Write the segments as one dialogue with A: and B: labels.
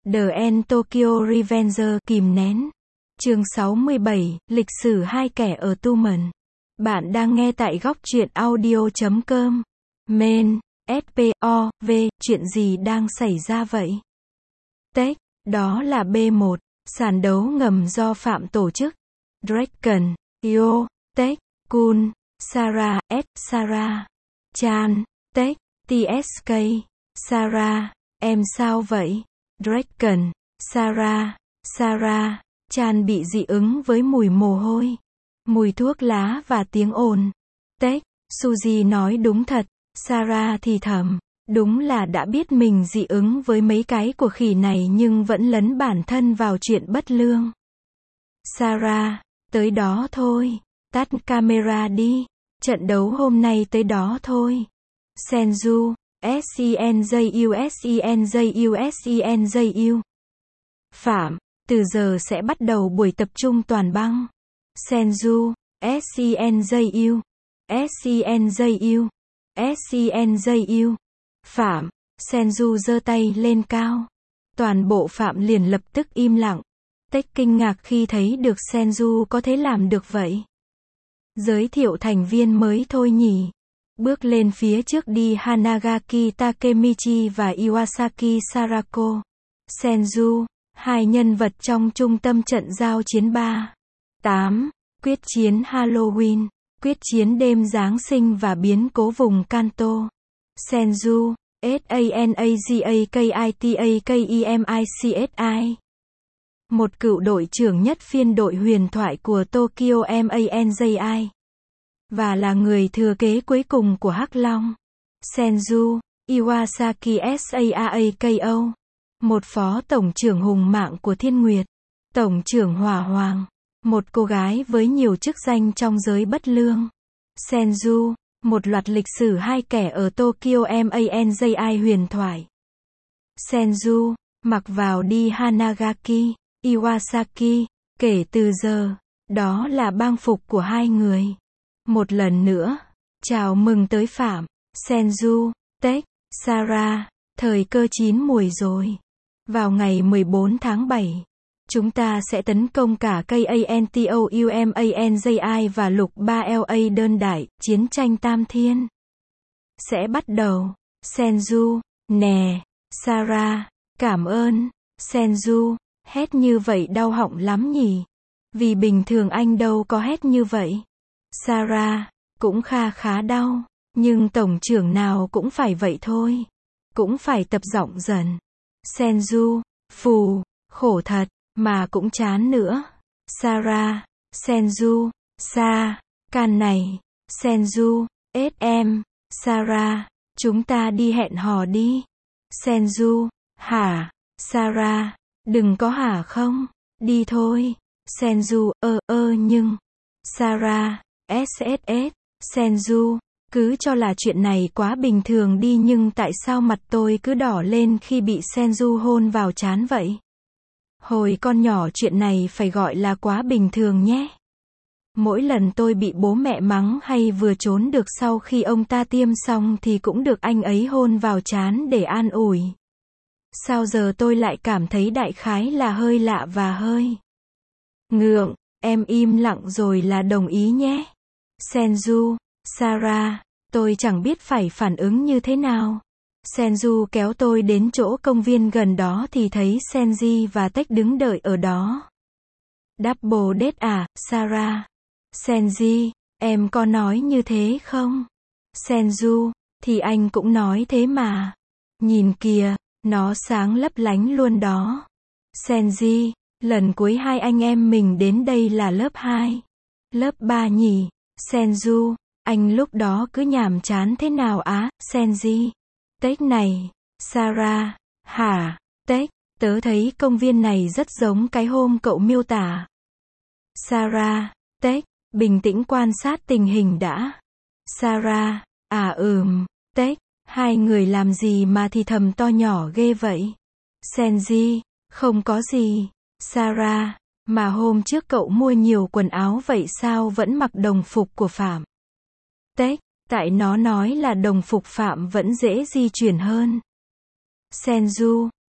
A: The End Tokyo Revenger kìm nén. Chương 67, lịch sử hai kẻ ở Tumen. Bạn đang nghe tại góc truyện audio.com. Main, SPOV, chuyện gì đang xảy ra vậy? Tech, đó là B1, sàn đấu ngầm do Phạm tổ chức. Draken, Yo, Tech, Kun, Sarah, Sarah, Chan, Tech, TSK, Sarah, em sao vậy? Draken, Sarah, Chan bị dị ứng với mùi mồ hôi, mùi thuốc lá và tiếng ồn. Tech, Suzy nói đúng thật, Sarah thì thầm, đúng là đã biết mình dị ứng với mấy cái của khỉ này nhưng vẫn lấn bản thân vào chuyện bất lương. Sarah, tới đó thôi, tắt camera đi, trận đấu hôm nay tới đó thôi. Senju, Senju. Phạm, từ giờ sẽ bắt đầu buổi tập trung toàn băng. Senju, Senju. Phạm, Senju giơ tay lên cao. Toàn bộ Phạm liền lập tức im lặng. Tech kinh ngạc khi thấy được Senju có thể làm được vậy. Giới thiệu thành viên mới thôi nhỉ. Bước lên phía trước đi Hanagaki Takemichi và Iwasaki Sarako. Senju, hai nhân vật trong trung tâm trận giao chiến 3.8, quyết chiến Halloween, quyết chiến đêm Giáng sinh và biến cố vùng Kanto. Senju, Sanagakitakaemici. Một cựu đội trưởng nhất phiên đội huyền thoại của Tokyo Manji. Và là người thừa kế cuối cùng của Hắc Long. Senju, Iwasaki Saako. Một phó tổng trưởng hùng mạng của Thiên Nguyệt. Tổng trưởng Hỏa Hoàng. Một cô gái với nhiều chức danh trong giới bất lương. Senju, một loạt lịch sử hai kẻ ở Tokyo Manji huyền thoại. Senju, mặc vào đi Hanagaki, Iwasaki, kể từ giờ, đó là bang phục của hai người. Một lần nữa, chào mừng tới Phạm, Senju, Tech, Sarah, thời cơ chín muồi rồi. Vào ngày 14 tháng 7, chúng ta sẽ tấn công cả cây AntoUmanji và lục 3LA đơn đại, chiến tranh Tam Thiên. Sẽ bắt đầu. Senju, nè, Sarah, cảm ơn. Senju, hét như vậy đau họng lắm nhỉ? Vì bình thường anh đâu có hét như vậy. Sarah, cũng khá đau, nhưng tổng trưởng nào cũng phải vậy thôi. Cũng phải tập giọng dần. Senju, phù, khổ thật, mà cũng chán nữa. Sarah, Senju, can này. Senju, SM, Sarah, chúng ta đi hẹn hò đi. Senju, hả? Sarah, đừng có hả không? Đi thôi. Senju, nhưng. Sarah, SSS, Senju, cứ cho là chuyện này quá bình thường đi nhưng tại sao mặt tôi cứ đỏ lên khi bị Senju hôn vào trán vậy? Hồi con nhỏ chuyện này phải gọi là quá bình thường nhé. Mỗi lần tôi bị bố mẹ mắng hay vừa trốn được sau khi ông ta tiêm xong thì cũng được anh ấy hôn vào trán để an ủi. Sao giờ tôi lại cảm thấy đại khái là hơi lạ và hơi ngượng, em im lặng rồi là đồng ý nhé. Senju, Sarah, tôi chẳng biết phải phản ứng như thế nào. Senju kéo tôi đến chỗ công viên gần đó thì thấy Senji và Tech đứng đợi ở đó. Double date à, Sarah? Senji, em có nói như thế không? Senju, thì anh cũng nói thế mà. Nhìn kìa, nó sáng lấp lánh luôn đó. Senji, lần cuối hai anh em mình đến đây là lớp 2. Lớp 3 nhỉ? Senju, anh lúc đó cứ nhàm chán thế nào á, Senji? Tech này. Sarah, hả? Tech, tớ thấy công viên này rất giống cái hôm cậu miêu tả. Sarah, Tech, bình tĩnh quan sát tình hình đã. Sarah, Tech, hai người làm gì mà thì thầm to nhỏ ghê vậy? Senji, không có gì. Sarah, mà hôm trước cậu mua nhiều quần áo vậy sao vẫn mặc đồng phục của Phạm? Tech, tại nó nói là đồng phục Phạm vẫn dễ di chuyển hơn. Senju,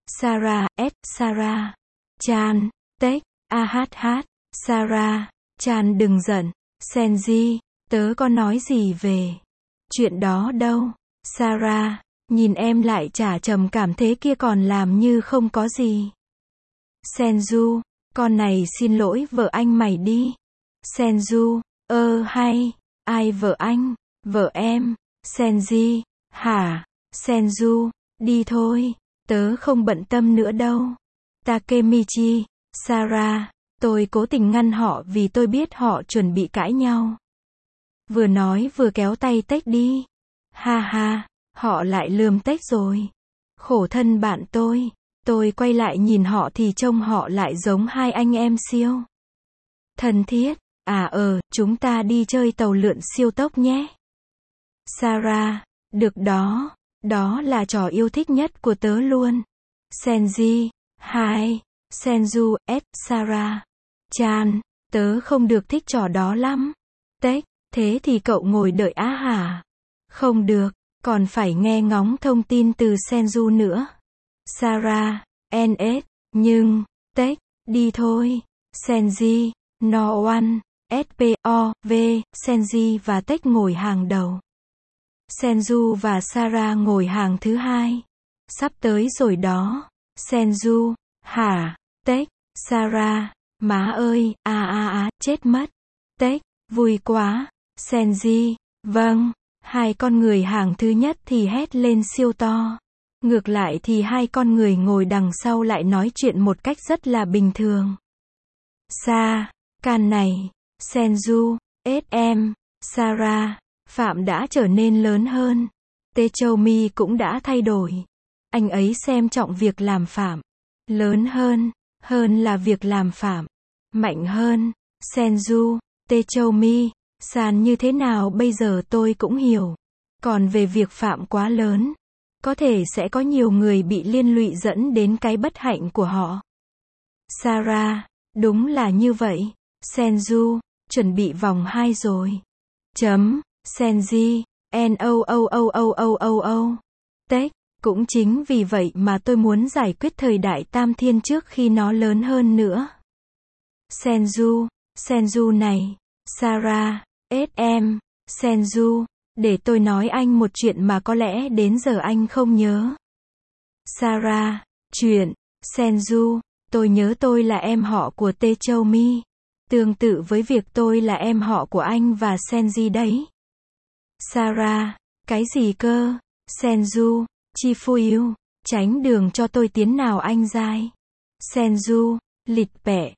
A: Sarah, Sarah. Chan, text, Sarah, Chan đừng giận. Senji, tớ có nói gì về chuyện đó đâu. Sarah, nhìn em lại chả trầm cảm thế kia còn làm như không có gì. Senju, con này xin lỗi vợ anh mày đi. Senju, hay, ai vợ anh, vợ em. Senji, hả? Senju, đi thôi, tớ không bận tâm nữa đâu. Takemichi, Sarah, tôi cố tình ngăn họ vì tôi biết họ chuẩn bị cãi nhau. Vừa nói vừa kéo tay Tech đi. Ha ha, họ lại lườm Tech rồi. Khổ thân bạn tôi quay lại nhìn họ thì trông họ lại giống hai anh em siêu thân thiết. Chúng ta đi chơi tàu lượn siêu tốc nhé. Sarah, được đó, đó là trò yêu thích nhất của tớ luôn. Senji, hi, Senju, Sarah. Chan, tớ không được thích trò đó lắm. Tech, thế thì cậu ngồi đợi á hả? Không được, còn phải nghe ngóng thông tin từ Senju nữa. Sarah, nhưng, Tech, đi thôi. Senji, no one, SPOV, Senji và Tech ngồi hàng đầu. Senju và Sarah ngồi hàng thứ hai. Sắp tới rồi đó. Senju, hả? Tech, Sarah, má ơi, chết mất. Tech, vui quá. Senji, vâng. Hai con người hàng thứ nhất thì hét lên siêu to. Ngược lại thì hai con người ngồi đằng sau lại nói chuyện một cách rất là bình thường. Can này, Senju, SM, Sarah, Phạm đã trở nên lớn hơn. Techoumi cũng đã thay đổi. Anh ấy xem trọng việc làm Phạm. Lớn hơn là việc làm Phạm. Mạnh hơn. Senju, Techoumi, San như thế nào bây giờ tôi cũng hiểu. Còn về việc Phạm quá lớn, có thể sẽ có nhiều người bị liên lụy dẫn đến cái bất hạnh của họ. Sarah, đúng là như vậy. Senju, chuẩn bị vòng 2 rồi. Senji, Tech, cũng chính vì vậy mà tôi muốn giải quyết thời đại Tam Thiên trước khi nó lớn hơn nữa. Senju này. Sarah, SM, Senju, để tôi nói anh một chuyện mà có lẽ đến giờ anh không nhớ. Sarah, chuyện. Senju, tôi nhớ tôi là em họ của Techoumi. Tương tự với việc tôi là em họ của anh và Senji đấy. Sarah, cái gì cơ? Senju, Chifuyu, tránh đường cho tôi tiến nào anh dai. Senju, lịch bẹ.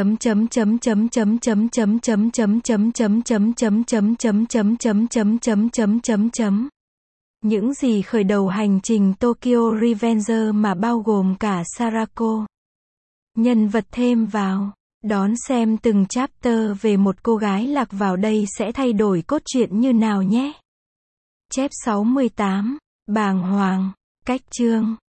A: Những gì khởi đầu hành trình Tokyo Revenger mà bao gồm cả Sarako. Nhân vật thêm vào. Đón xem từng chapter về một cô gái lạc vào đây sẽ thay đổi cốt truyện như nào nhé. Chép 68. Bàng hoàng. Cách chương.